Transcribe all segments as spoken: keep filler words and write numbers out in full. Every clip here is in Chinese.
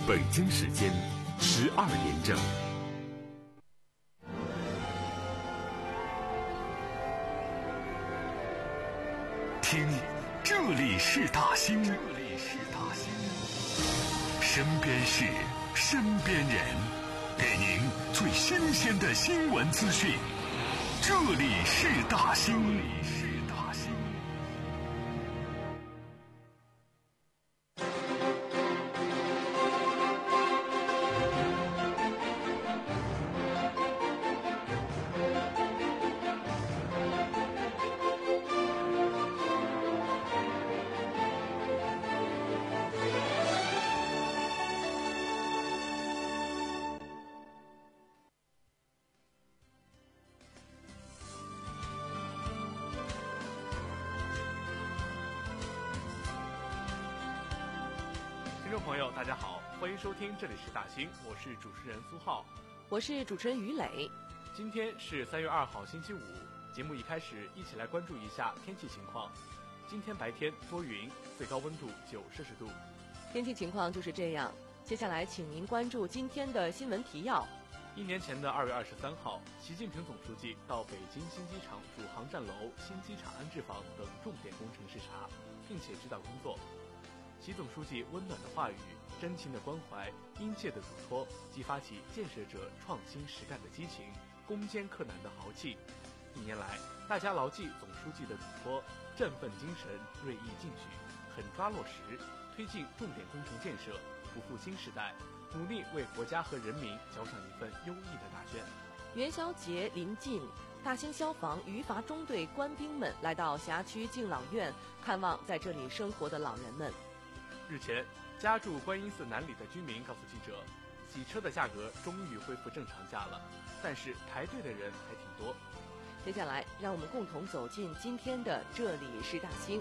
北京时间十二点整。听，这里是大兴，这里是大兴，身边事，身边人，给您最新鲜的新闻资讯。这里是大兴，这里是大兴。 听众朋友大家好，欢迎收听这里是大兴，我是主持人苏浩， 我是主持人于磊。 今天是三月二号星期五，节目一开始一起来关注一下天气情况。今天白天多云，最高温度九摄氏度。 天气情况就是这样，接下来请您关注今天的新闻提要。 一年前的二月二十三号，习近平总书记到北京新机场主航站楼、新机场安置房等重点工程视察，并且指导工作。习总书记温暖的话语、真情的关怀、殷切的嘱托，激发起建设者创新实干的激情，攻坚克难的豪气。一年来，大家牢记总书记的嘱托，振奋精神，锐意进取，狠抓落实，推进重点工程建设，不负新时代，努力为国家和人民交上一份优异的答卷。 元宵节临近，大兴消防余阀中队官兵们来到辖区敬老院，看望在这里生活的老人们。 日前，家住观音寺南里的居民告诉记者，洗车的价格终于恢复正常价了，但是排队的人还挺多。 接下来，让我们共同走进今天的这里是大兴。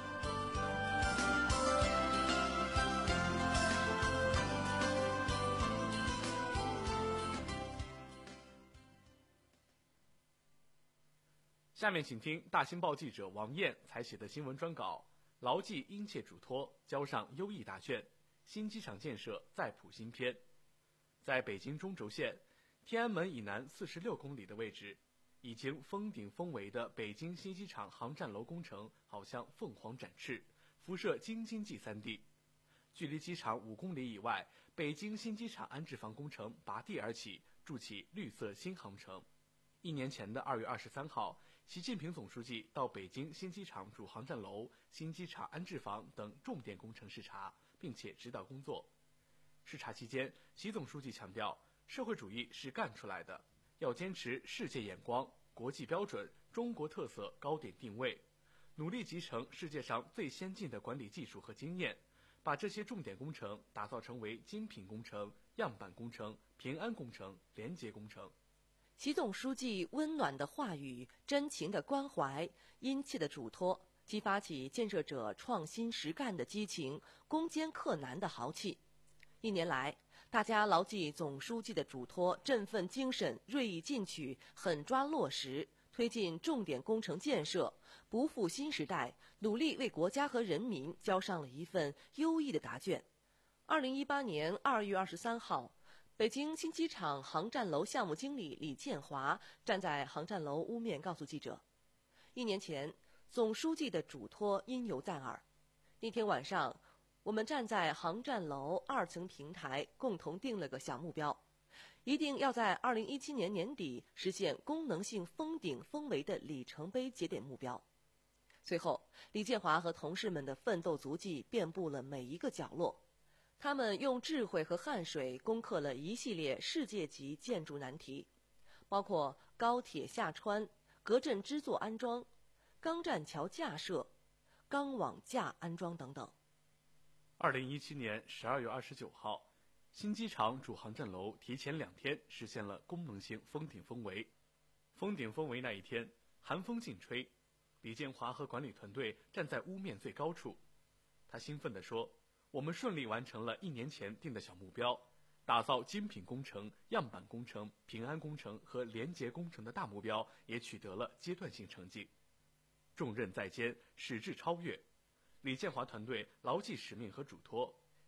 下面请听大兴报记者王燕采写的新闻专稿，牢记殷切嘱托，交上优异答卷，新机场建设再谱新篇。在北京中轴线天安门以南四十六公里的位置，已经封顶封围的北京新机场航站楼工程好像凤凰展翅，辐射京津冀三地。距离机场五公里以外，北京新机场安置房工程拔地而起，筑起绿色新航程。一年前的二月二十三号，习近平总书记到北京新机场主航站楼、新机场安置房等重点工程视察，并且指导工作。视察期间，习总书记强调，社会主义是干出来的，要坚持世界眼光、国际标准、中国特色高点定位，努力集成世界上最先进的管理技术和经验，把这些重点工程打造成为精品工程、样板工程、平安工程、廉洁工程。 习总书记温暖的话语、真情的关怀、殷切的嘱托，激发起建设者创新实干的激情，攻坚克难的豪气。一年来，大家牢记总书记的嘱托，振奋精神，锐意进取，狠抓落实，推进重点工程建设，不负新时代，努力为国家和人民交上了一份优异的答卷。二零一八年二月二十三号，北京新机场航站楼项目经理李建华站在航站楼屋面告诉记者，一年前总书记的嘱托因犹在耳。那天晚上，我们站在航站楼二层平台，共同定了个小目标，一定要在二零一七年年底实现功能性封顶封围的里程碑节点目标。随后，李建华和同事们的奋斗足迹遍布了每一个角落。他们用智慧和汗水攻克了一系列世界级建筑难题，包括高铁下穿、隔震支座安装、钢栈桥架设、钢网架安装等等。 二零一七年十二月二十九号，新机场主航站楼提前两天实现了功能性封顶封围。封顶封围那一天，寒风劲吹，李建华和管理团队站在屋面最高处，他兴奋地说，我们顺利完成了一年前定的小目标，打造精品工程、样板工程、平安工程和廉洁工程的大目标也取得了阶段性成绩。重任在肩，矢志超越。李建华团队牢记使命和嘱托，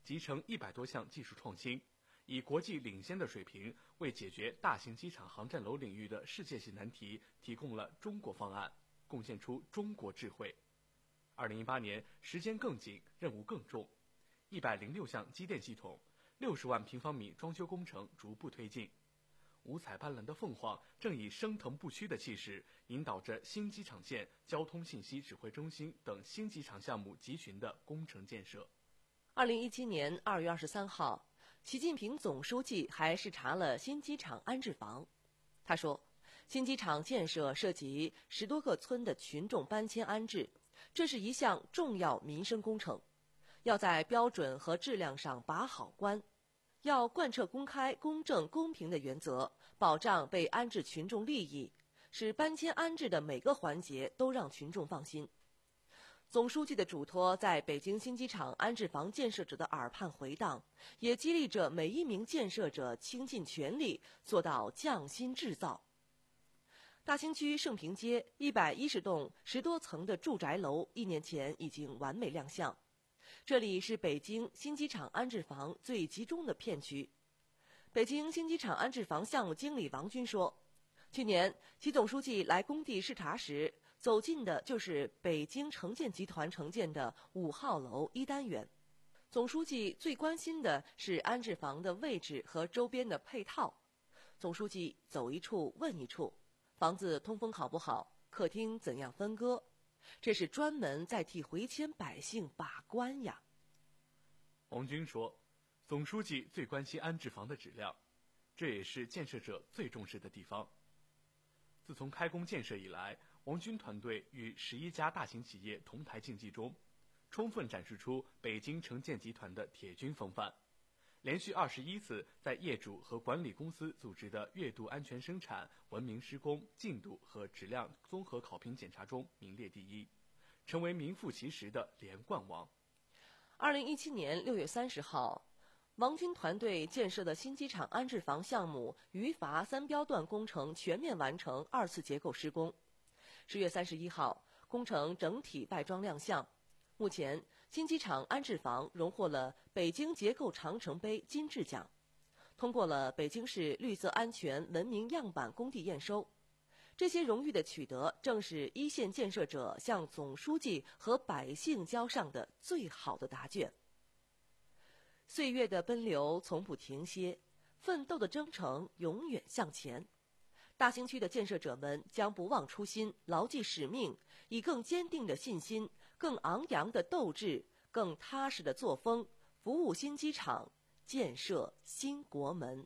集成一百多项技术创新，以国际领先的水平为解决大型机场航站楼领域的世界性难题提供了中国方案，贡献出中国智慧。二零一八年时间更紧，任务更重，一百零六项机电系统、六十万平方米装修工程逐步推进。五彩斑斓的凤凰正以升腾不屈的气势，引导着新机场线交通信息指挥中心等新机场项目集群的工程建设。 二零一七年二月二十三号，习近平总书记还视察了新机场安置房。他说，新机场建设涉及十多个村的群众搬迁安置，这是一项重要民生工程，要在标准和质量上把好关，要贯彻公开、公正、公平的原则，保障被安置群众利益，使搬迁安置的每个环节都让群众放心。总书记的嘱托在北京新机场安置房建设者的耳畔回荡，也激励着每一名建设者倾尽全力做到匠心制造。大兴区盛平街一百一十栋十多层的住宅楼一年前已经完美亮相，这里是北京新机场安置房最集中的片区。北京新机场安置房项目经理王军说，去年习总书记来工地视察时，走进的就是北京城建集团承建的五号楼一单元。总书记最关心的是安置房的位置和周边的配套。总书记走一处问一处，房子通风好不好，客厅怎样分割，这是专门在替回迁百姓把关呀。 王军说，总书记最关心安置房的质量，这也是建设者最重视的地方。自从开工建设以来，王军团队与十一家大型企业同台竞技中，充分展示出北京城建集团的铁军风范，连续二十一次在业主和管理公司组织的月度安全生产、文明施工、进度和质量综合考评检查中名列第一，成为名副其实的连冠王。 二零一七年六月三十号，王军团队建设的新机场安置房项目渝阀三标段工程全面完成二次结构施工。十月三十一号，工程整体外装亮相。目前，新机场安置房荣获了北京结构长城杯金质奖，通过了北京市绿色安全文明样板工地验收。这些荣誉的取得，正是一线建设者向总书记和百姓交上的最好的答卷。岁月的奔流从不停歇，奋斗的征程永远向前。大兴区的建设者们将不忘初心，牢记使命，以更坚定的信心、更昂扬的斗志、更踏实的作风，服务新机场，建设新国门。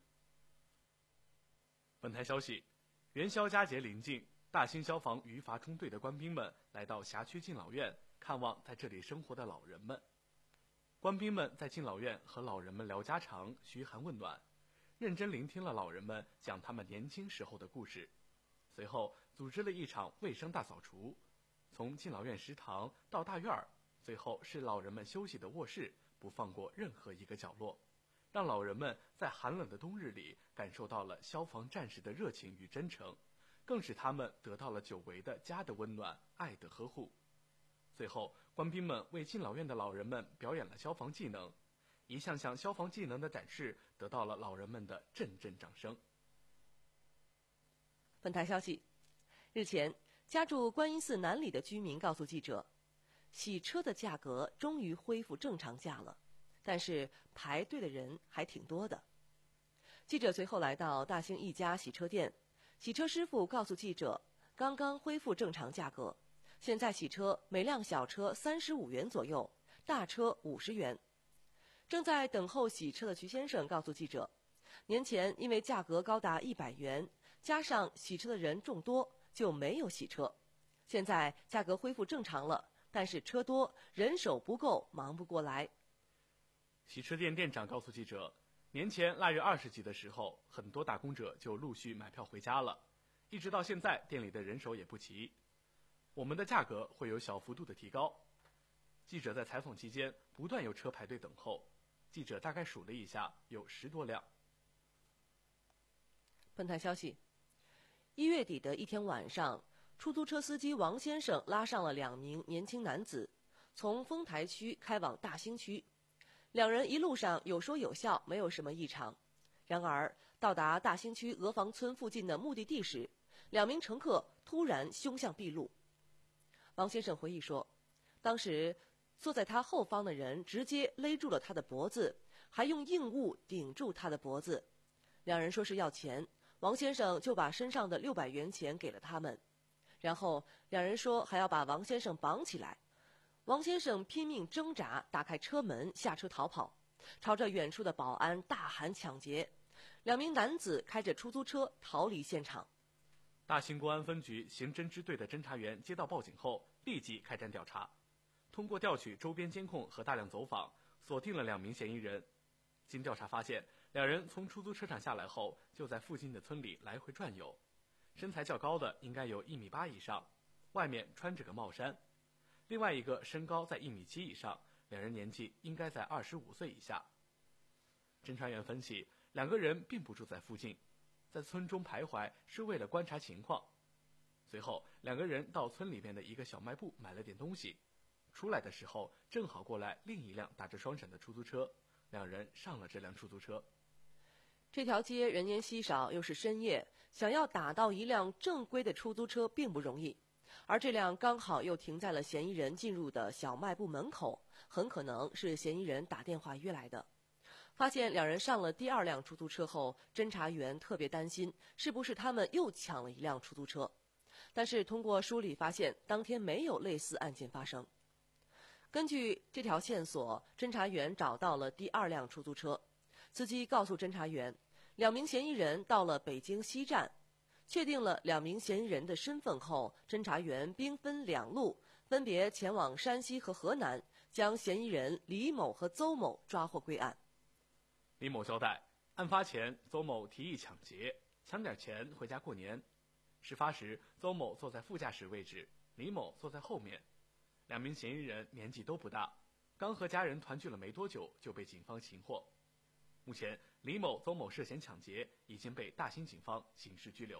本台消息，元宵佳节临近，大兴消防渝阀中队的官兵们来到辖区敬老院，看望在这里生活的老人们。官兵们在敬老院和老人们聊家常，嘘寒问暖，认真聆听了老人们讲他们年轻时候的故事。随后组织了一场卫生大扫除，从敬老院食堂到大院儿，最后是老人们休息的卧室，不放过任何一个角落，让老人们在寒冷的冬日里感受到了消防战士的热情与真诚，更使他们得到了久违的家的温暖、爱的呵护。最后，官兵们为敬老院的老人们表演了消防技能，一项项消防技能的展示得到了老人们的阵阵掌声。 本台消息，日前，家住观音寺南里的居民告诉记者，洗车的价格终于恢复正常价了，但是排队的人还挺多的。记者随后来到大兴一家洗车店，洗车师傅告诉记者，刚刚恢复正常价格，现在洗车每辆小车三十五元左右，大车五十元。正在等候洗车的徐先生告诉记者，年前因为价格高达一百元，加上洗车的人众多，就没有洗车。现在价格恢复正常了，但是车多，人手不够，忙不过来。 洗车店店长告诉记者，年前腊月二十几的时候，很多打工者就陆续买票回家了，一直到现在店里的人手也不齐，我们的价格会有小幅度的提高。记者在采访期间不断有车排队等候，记者大概数了一下，有十多辆。 本台消息，一月底的一天晚上，出租车司机王先生拉上了两名年轻男子，从丰台区开往大兴区。 两人一路上有说有笑，没有什么异常。然而到达大兴区鹅房村附近的目的地时，两名乘客突然凶相毕露。王先生回忆说，当时坐在他后方的人直接勒住了他的脖子，还用硬物顶住他的脖子。两人说是要钱，王先生就把身上的六百元钱给了他们，然后两人说还要把王先生绑起来。王先生拼命挣扎，打开车门下车逃跑，朝着远处的保安大喊抢劫。两名男子开着出租车逃离现场。 大兴公安分局刑侦支队的侦查员接到报警后，立即开展调查。通过调取周边监控和大量走访，锁定了两名嫌疑人。经调查发现，两人从出租车上下来后，就在附近的村里来回转悠。身材较高的应该有一米八以上，外面穿着个帽衫。另外一个身高在一米七以上，两人年纪应该在二十五岁以下。侦查员分析，两个人并不住在附近，在村中徘徊是为了观察情况。随后，两个人到村里面的一个小卖部买了点东西，出来的时候正好过来另一辆打着双闪的出租车，两人上了这辆出租车。 这条街人烟稀少，又是深夜，想要打到一辆正规的出租车并不容易。而这辆刚好又停在了嫌疑人进入的小卖部门口，很可能是嫌疑人打电话约来的。发现两人上了第二辆出租车后，侦查员特别担心是不是他们又抢了一辆出租车。但是通过梳理发现，当天没有类似案件发生。根据这条线索，侦查员找到了第二辆出租车。司机告诉侦查员，两名嫌疑人到了北京西站。确定了两名嫌疑人的身份后，侦查员兵分两路，分别前往山西和河南，将嫌疑人李某和邹某抓获归案。 李某交代，案发前邹某提议抢劫，抢点钱回家过年。事发时，邹某坐在副驾驶位置，李某坐在后面。两名嫌疑人年纪都不大，刚和家人团聚了没多久就被警方擒获。目前，李某、邹某涉嫌抢劫，已经被大兴警方刑事拘留。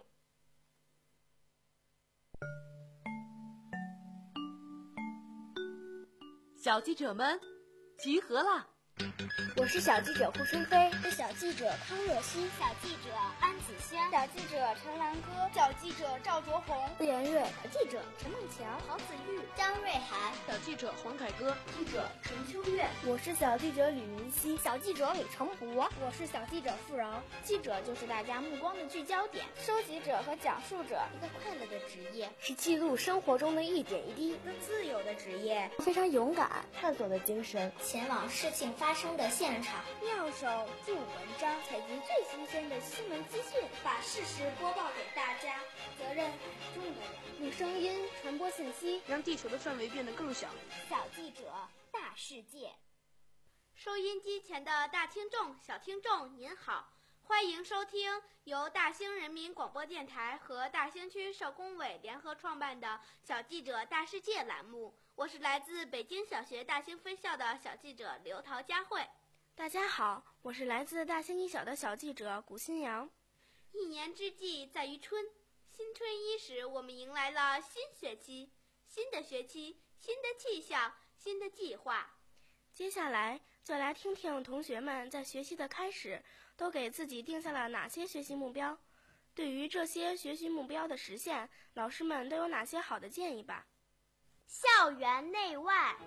小记者们，集合啦！ 我是小记者胡春飞， 是小记者康若曦， 小记者安子轩， 小记者陈兰歌， 小记者赵卓红， 傅园瑞， 小记者陈梦桥， 郝子玉， 张瑞涵， 小记者黄凯歌， 记者陈秋月， 我是小记者吕云熙， 小记者李成博， 我是小记者付饶。 记者就是大家目光的聚焦点， 收集者和讲述者， 一个快乐的职业， 是记录生活中的一点一滴， 一个自由的职业， 非常勇敢，探索的精神， 前往事情发生的现场。 妙手著文章， 采集最新鲜的新闻资讯， 把事实播报给大家。 责任很重的人， 用声音传播信息， 让地球的范围变得更小。 小记者，大世界。 收音机前的大听众、小听众，您好，欢迎收听由大兴人民广播电台和大兴区社工委联合创办的《小记者大世界》栏目。我是来自北京小学大兴分校的小记者刘陶佳慧。 大家好，我是来自大兴一小的小记者古新阳。 一年之计在于春，新春伊始，我们迎来了新学期，新的学期，新的气象，新的计划。 接下来就来听听同学们在学习的开始都给自己定下了哪些学习目标，对于这些学习目标的实现，老师们都有哪些好的建议吧。 校园内外。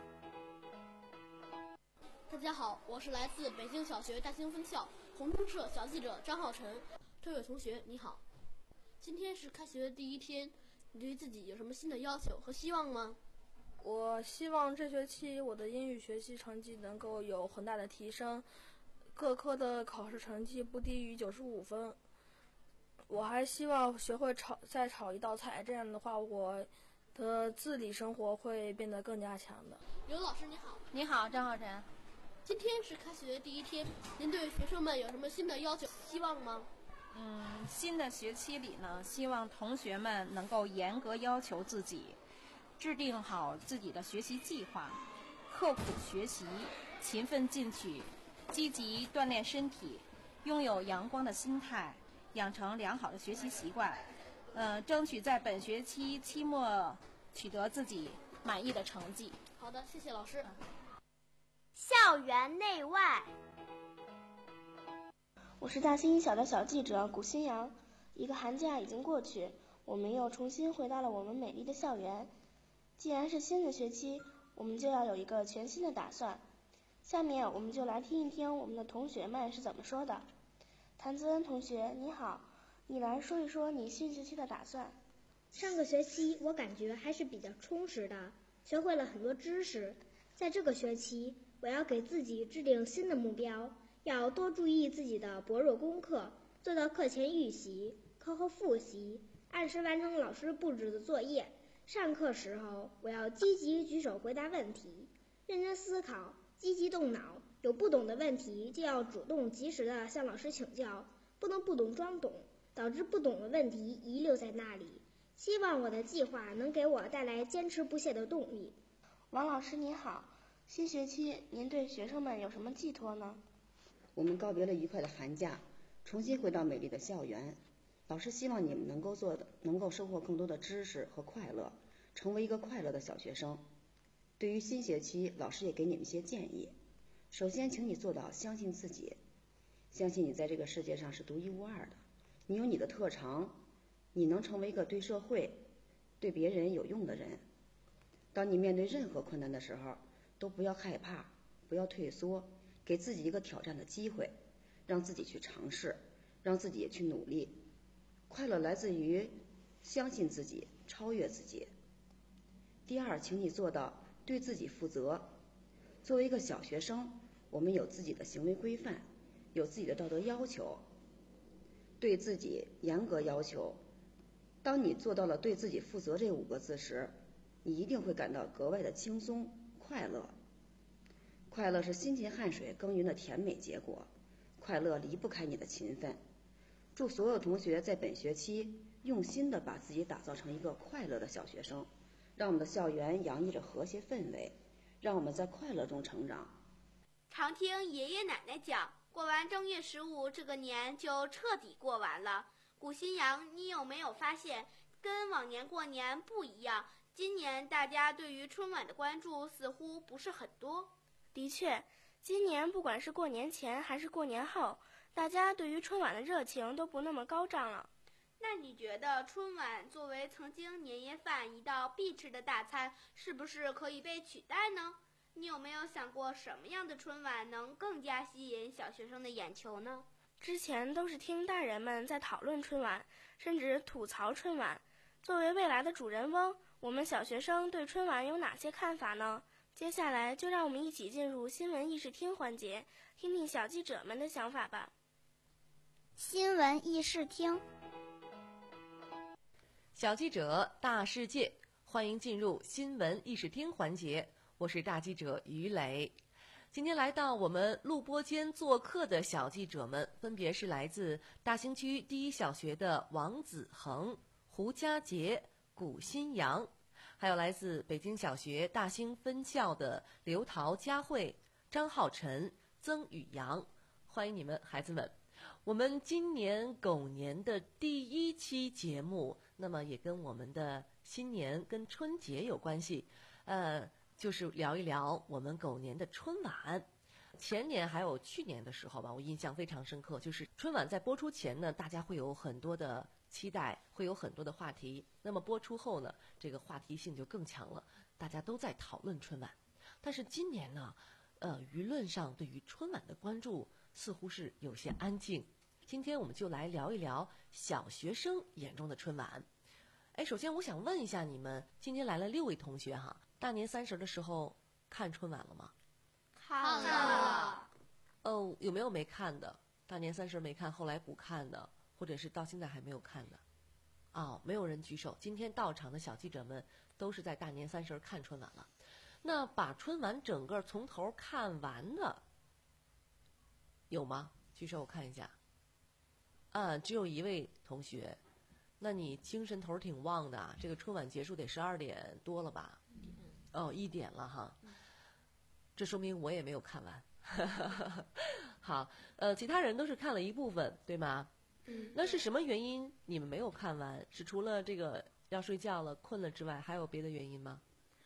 大家好，我是来自北京小学大兴分校红中社小记者张浩晨。这位同学你好，今天是开学的第一天，你对自己有什么新的要求和希望吗？ 我希望这学期我的英语学习成绩能够有很大的提升，各科的考试成绩不低于九十五分。我还希望学会炒再炒一道菜，这样的话我的自理生活会变得更加强的。 刘老师你好。 你好，张浩晨。 今天是开学的第一天，您对学生们有什么新的要求希望吗？ 嗯，新的学期里呢，希望同学们能够严格要求自己，制定好自己的学习计划，刻苦学习，勤奋进取，积极锻炼身体，拥有阳光的心态，养成良好的学习习惯，呃，争取在本学期期末取得自己满意的成绩。 好的，谢谢老师。 校园内外。 我是大新一小的小记者古新阳。一个寒假已经过去，我们又重新回到了我们美丽的校园。既然是新的学期，我们就要有一个全新的打算。下面我们就来听一听我们的同学们是怎么说的。谭泽恩同学，你好，你来说一说你新学期的打算。 上个学期我感觉还是比较充实的，学会了很多知识。在这个学期，我要给自己制定新的目标，要多注意自己的薄弱功课，做到课前预习、课后复习，按时完成老师布置的作业。上课时候，我要积极举手回答问题，认真思考，积极动脑，有不懂的问题就要主动及时的向老师请教，不能不懂装懂，导致不懂的问题遗留在那里。希望我的计划能给我带来坚持不懈的动力。 王老师你好，新学期您对学生们有什么寄托呢？ 我们告别了愉快的寒假，重新回到美丽的校园。老师希望你们能够做的，能够收获更多的知识和快乐，成为一个快乐的小学生。对于新学期，老师也给你们一些建议。首先，请你做到相信自己，相信你在这个世界上是独一无二的，你有你的特长，你能成为一个对社会、对别人有用的人。当你面对任何困难的时候，都不要害怕，不要退缩，给自己一个挑战的机会，让自己去尝试，让自己也去努力。快乐来自于相信自己，超越自己。第二，请你做到对自己负责。作为一个小学生，我们有自己的行为规范，有自己的道德要求，对自己严格要求。当你做到了对自己负责这五个字时，你一定会感到格外的轻松快乐。快乐是辛勤汗水耕耘的甜美结果，快乐离不开你的勤奋。祝所有同学在本学期用心地把自己打造成一个快乐的小学生，让我们的校园洋溢着和谐氛围，让我们在快乐中成长。 常听爷爷奶奶讲，过完正月十五这个年就彻底过完了。古新阳，你有没有发现跟往年过年不一样？今年大家对于春晚的关注似乎不是很多。 的确，今年不管是过年前还是过年后，大家对于春晚的热情都不那么高涨了。 那你觉得春晚作为曾经年夜饭一道必吃的大餐，是不是可以被取代呢？你有没有想过什么样的春晚能更加吸引小学生的眼球呢？ 之前都是听大人们在讨论春晚，甚至吐槽春晚。作为未来的主人翁，我们小学生对春晚有哪些看法呢？接下来就让我们一起进入新闻议事厅环节，听听小记者们的想法吧。 新闻议事厅， 小记者大世界，欢迎进入新闻议事厅环节，我是大记者于磊。今天来到我们录播间做客的小记者们，分别是来自大兴区第一小学的王子恒、胡佳杰、古新阳，还有来自北京小学大兴分校的刘桃、佳慧、张浩晨、曾宇阳，欢迎你们，孩子们。我们今年狗年的第一期节目，那么也跟我们的新年跟春节有关系，呃，就是聊一聊我们狗年的春晚。前年还有去年的时候吧，我印象非常深刻，就是春晚在播出前呢，大家会有很多的期待，会有很多的话题。那么播出后呢，这个话题性就更强了，大家都在讨论春晚。但是今年呢，呃，舆论上对于春晚的关注似乎是有些安静。今天我们就来聊一聊小学生眼中的春晚。哎，首先我想问一下你们，今天来了六位同学哈，大年三十的时候看春晚了吗？ 看了。 哦，有没有没看的？大年三十没看，后来补看的，或者是到现在还没有看的？哦，没有人举手。今天到场的小记者们都是在大年三十看春晚了。那把春晚整个从头看完的有吗？举手我看一下。啊，只有一位同学。那你精神头挺旺的啊，这个春晚结束得十二点多了吧？哦，一点了哈。这说明我也没有看完。好，呃，其他人都是看了一部分，对吗？ 嗯。 那是什么原因你们没有看完？是除了这个要睡觉了、困了之外，还有别的原因吗？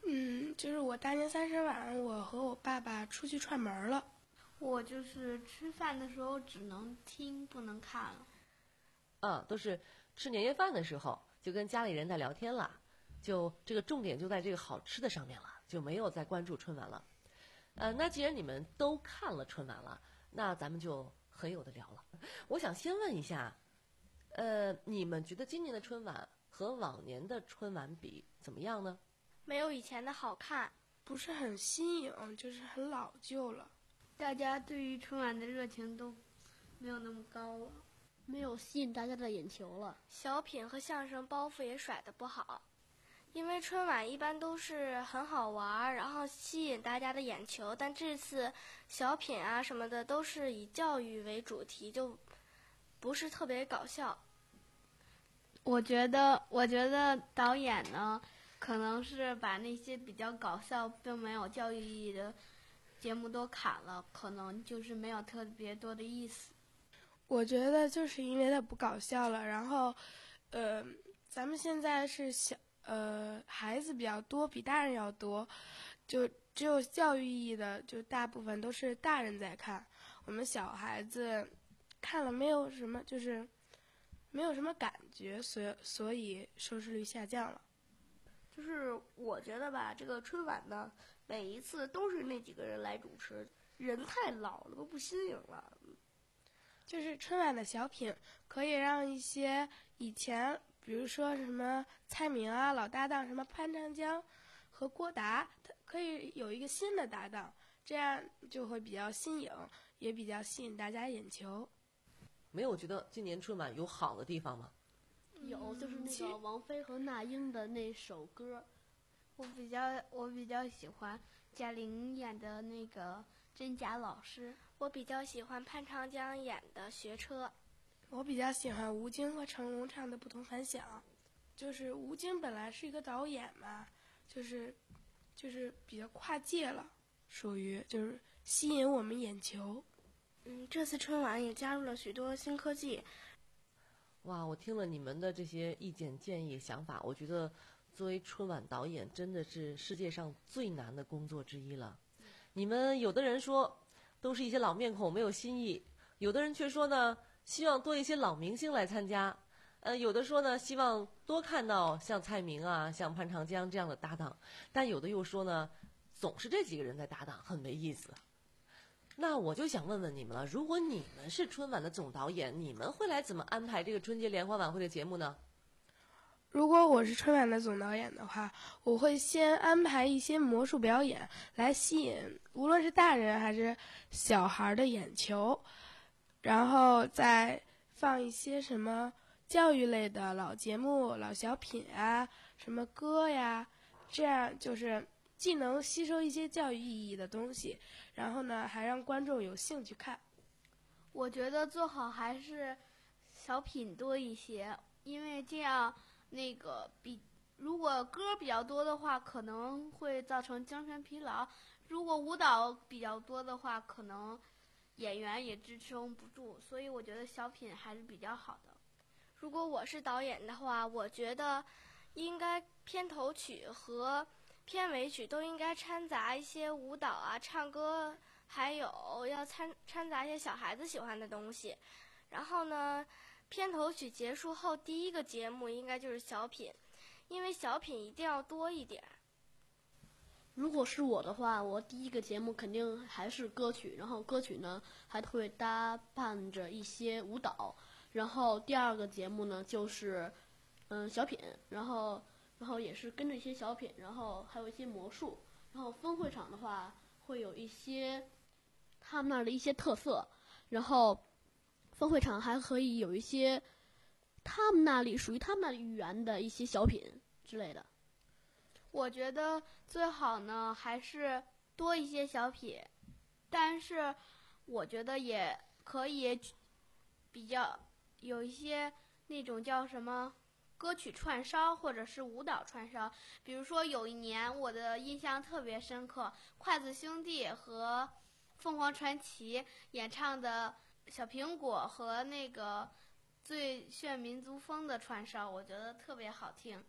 嗯，就是我大年三十晚，我和我爸爸出去串门了。 我就是吃饭的时候只能听不能看了。 啊，都是吃年夜饭的时候就跟家里人在聊天了，就这个重点就在这个好吃的上面了，就没有再关注春晚了。呃，那既然你们都看了春晚了，那咱们就很有的聊了。我想先问一下，呃，你们觉得今年的春晚和往年的春晚比怎么样呢？ 没有以前的好看， 不是很新颖，就是很老旧了。 大家对于春晚的热情都没有那么高了， 没有吸引大家的眼球了。 小品和相声包袱也甩得不好，因为春晚一般都是很好玩，然后吸引大家的眼球，但这次小品啊什么的都是以教育为主题，就不是特别搞笑。 我觉得，我觉得导演呢，可能是把那些比较搞笑并没有教育意义的节目都砍了，可能就是没有特别多的意思。 我觉得就是因为它不搞笑了，然后，呃，咱们现在是小呃孩子比较多，比大人要多，就只有教育意义的，就大部分都是大人在看，我们小孩子看了没有什么，就是没有什么感觉，所以所以收视率下降了。 就是我觉得吧，这个春晚呢，每一次都是那几个人来主持，人太老了，都不新颖了。 就是春晚的小品可以让一些以前，比如说什么蔡明啊、老搭档什么潘长江和郭达，他可以有一个新的搭档，这样就会比较新颖，也比较吸引大家眼球。 没有觉得今年春晚有好的地方吗？ 有，就是那个王菲和那英的那首歌， 我比较我比较喜欢贾玲演的那个真假老师， 我比较喜欢潘长江演的学车， 我比较喜欢吴京和成龙唱的不同凡响。就是吴京本来是一个导演嘛，就是就是比较跨界了，属于就是吸引我们眼球。 嗯，这次春晚也加入了许多新科技。 哇，我听了你们的这些意见、建议、想法，我觉得作为春晚导演真的是世界上最难的工作之一了。你们有的人说都是一些老面孔，没有新意，有的人却说呢希望多一些老明星来参加，呃，有的说呢希望多看到像蔡明啊、像潘长江这样的搭档，但有的又说呢总是这几个人在搭档，很没意思。那我就想问问你们了，如果你们是春晚的总导演，你们会来怎么安排这个春节联欢晚会的节目呢？ 如果我是春晚的总导演的话，我会先安排一些魔术表演来吸引无论是大人还是小孩的眼球，然后再放一些什么教育类的老节目、老小品啊，什么歌呀，这样就是既能吸收一些教育意义的东西，然后呢还让观众有兴趣看。 我觉得最好还是小品多一些，因为这样那个比如果歌比较多的话，可能会造成精神疲劳；如果舞蹈比较多的话，可能演员也支撑不住。所以我觉得小品还是比较好的。 如果我是导演的话，我觉得应该片头曲和片尾曲都应该掺杂一些舞蹈啊、唱歌，还有要掺掺杂一些小孩子喜欢的东西。然后呢，片头曲结束后，第一个节目应该就是小品，因为小品一定要多一点。 如果是我的话，我第一个节目肯定还是歌曲，然后歌曲呢还会搭伴着一些舞蹈，然后第二个节目呢就是嗯小品，然后然后也是跟着一些小品，然后还有一些魔术，然后分会场的话会有一些他们那儿的一些特色，然后分会场还可以有一些他们那里属于他们那里语言的一些小品之类的。 我觉得最好呢还是多一些小品，但是我觉得也可以比较有一些那种叫什么歌曲串烧或者是舞蹈串烧。比如说有一年我的印象特别深刻，筷子兄弟和凤凰传奇演唱的小苹果和那个最炫民族风的串烧，我觉得特别好听。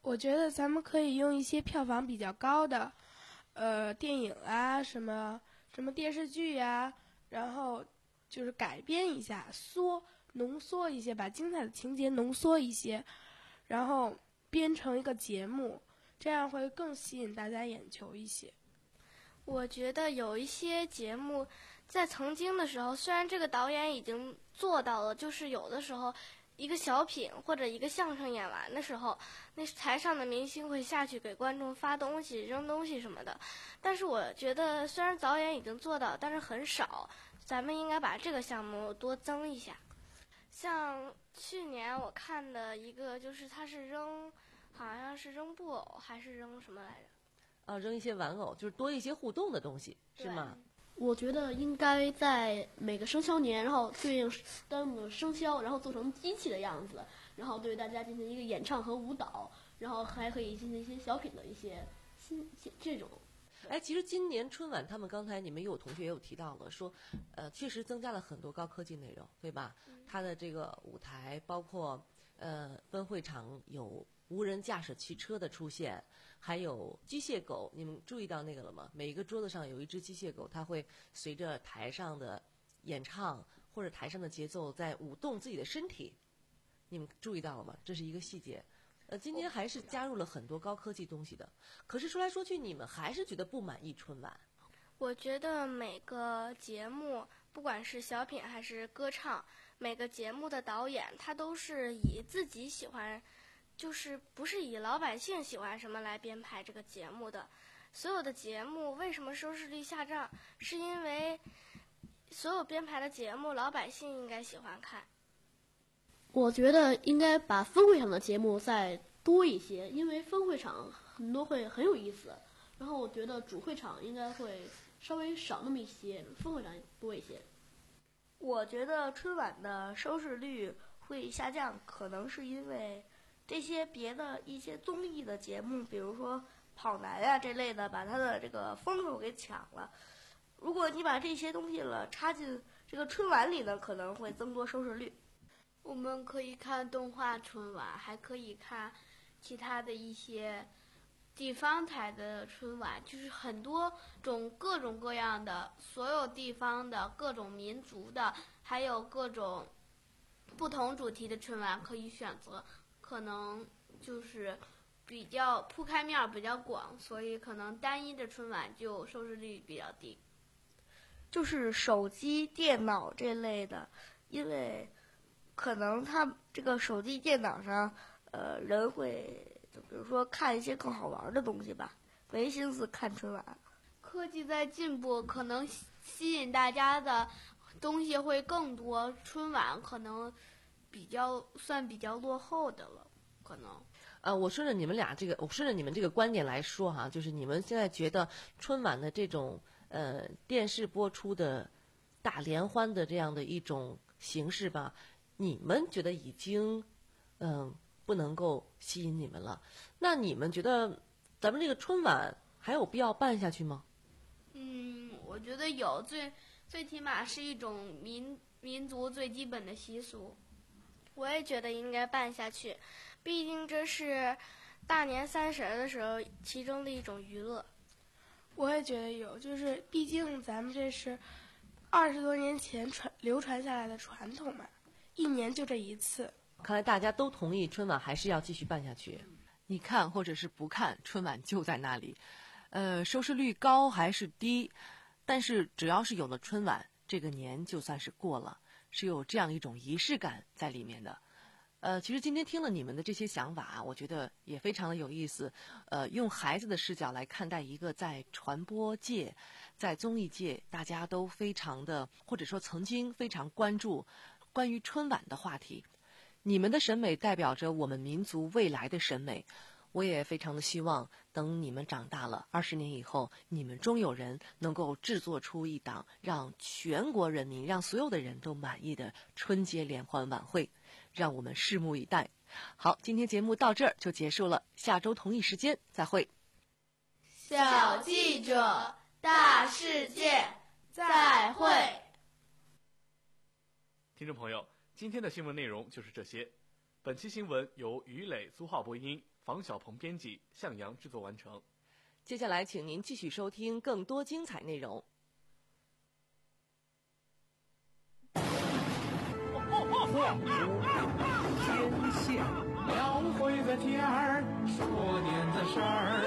我觉得咱们可以用一些票房比较高的，呃，电影啊，什么什么电视剧呀、啊，然后就是改编一下，缩浓缩一些，把精彩的情节浓缩一些，然后编成一个节目，这样会更吸引大家眼球一些。 我觉得有一些节目在曾经的时候，虽然这个导演已经做到了，就是有的时候一个小品或者一个相声演完的时候，那台上的明星会下去给观众发东西、扔东西什么的。但是我觉得虽然导演已经做到，但是很少，咱们应该把这个项目多增一下。像去年我看的一个，就是他是扔，好像是扔布偶还是扔什么来着？ 啊，扔一些玩偶，就是多一些互动的东西，是吗？ 我觉得应该在每个生肖年，然后对应当的生肖，然后做成机器的样子，然后对大家进行一个演唱和舞蹈，然后还可以进行一些小品的一些新这种。 哎，其实今年春晚，他们刚才你们有同学也有提到了，说，呃，确实增加了很多高科技内容，对吧？嗯、它的这个舞台，包括呃分会场有无人驾驶汽车的出现，还有机械狗，你们注意到那个了吗？每一个桌子上有一只机械狗，它会随着台上的演唱或者台上的节奏在舞动自己的身体，你们注意到了吗？这是一个细节。呃，今年还是加入了很多高科技东西的。可是说来说去，你们还是觉得不满意春晚。 我觉得每个节目，不管是小品还是歌唱，每个节目的导演他都是以自己喜欢，就是不是以老百姓喜欢什么来编排这个节目的。所有的节目为什么收视率下降，是因为所有编排的节目老百姓应该喜欢看。 我觉得应该把分会场的节目再多一些，因为分会场很多会很有意思。然后我觉得主会场应该会稍微少那么一些，分会场多一些。 我觉得春晚的收视率会下降，可能是因为这些别的一些综艺的节目，比如说跑男啊这类的，把它的这个风口给抢了。如果你把这些东西了插进这个春晚里呢，可能会增多收视率。 我们可以看动画春晚，还可以看其他的一些地方台的春晚，就是很多种各种各样的，所有地方的各种民族的，还有各种不同主题的春晚可以选择，可能就是比较铺开面比较广，所以可能单一的春晚就收视率比较低。 就是手机、电脑这类的，因为可能他这个手机、电脑上，呃，人会就比如说看一些更好玩的东西吧，没心思看春晚。 科技在进步，可能吸引大家的东西会更多，春晚可能比较算比较落后的了，可能。 呃，我顺着你们俩这个，我顺着你们这个观点来说哈，就是你们现在觉得春晚的这种呃电视播出的大联欢的这样的一种形式吧，你们觉得已经嗯、呃、不能够吸引你们了。那你们觉得咱们这个春晚还有必要办下去吗？ 嗯，我觉得有，最最起码是一种民民族最基本的习俗。 我也觉得应该办下去，毕竟这是大年三十的时候其中的一种娱乐。 我也觉得有，就是毕竟咱们这是二十多年前传流传下来的传统嘛，一年就这一次。 看来大家都同意春晚还是要继续办下去。 你看或者是不看，春晚就在那里。呃，收视率高还是低，但是只要是有了春晚，这个年就算是过了，是有这样一种仪式感在里面的。呃，其实今天听了你们的这些想法啊，我觉得也非常的有意思。呃，用孩子的视角来看待一个在传播界、在综艺界大家都非常的，或者说曾经非常关注关于春晚的话题。你们的审美代表着我们民族未来的审美。我也非常的希望，等你们长大了，二十年以后，你们中有人能够制作出一档让全国人民、让所有的人都满意的春节联欢晚会，让我们拭目以待。好，今天节目到这儿就结束了，下周同一时间再会。 小记者，大世界，再会。 听众朋友，今天的新闻内容就是这些。本期新闻由于磊、苏浩播音。 房小鹏编辑，向阳制作完成。 接下来，请您继续收听更多精彩内容。 晃出天线，描绘的天儿，说年的事儿。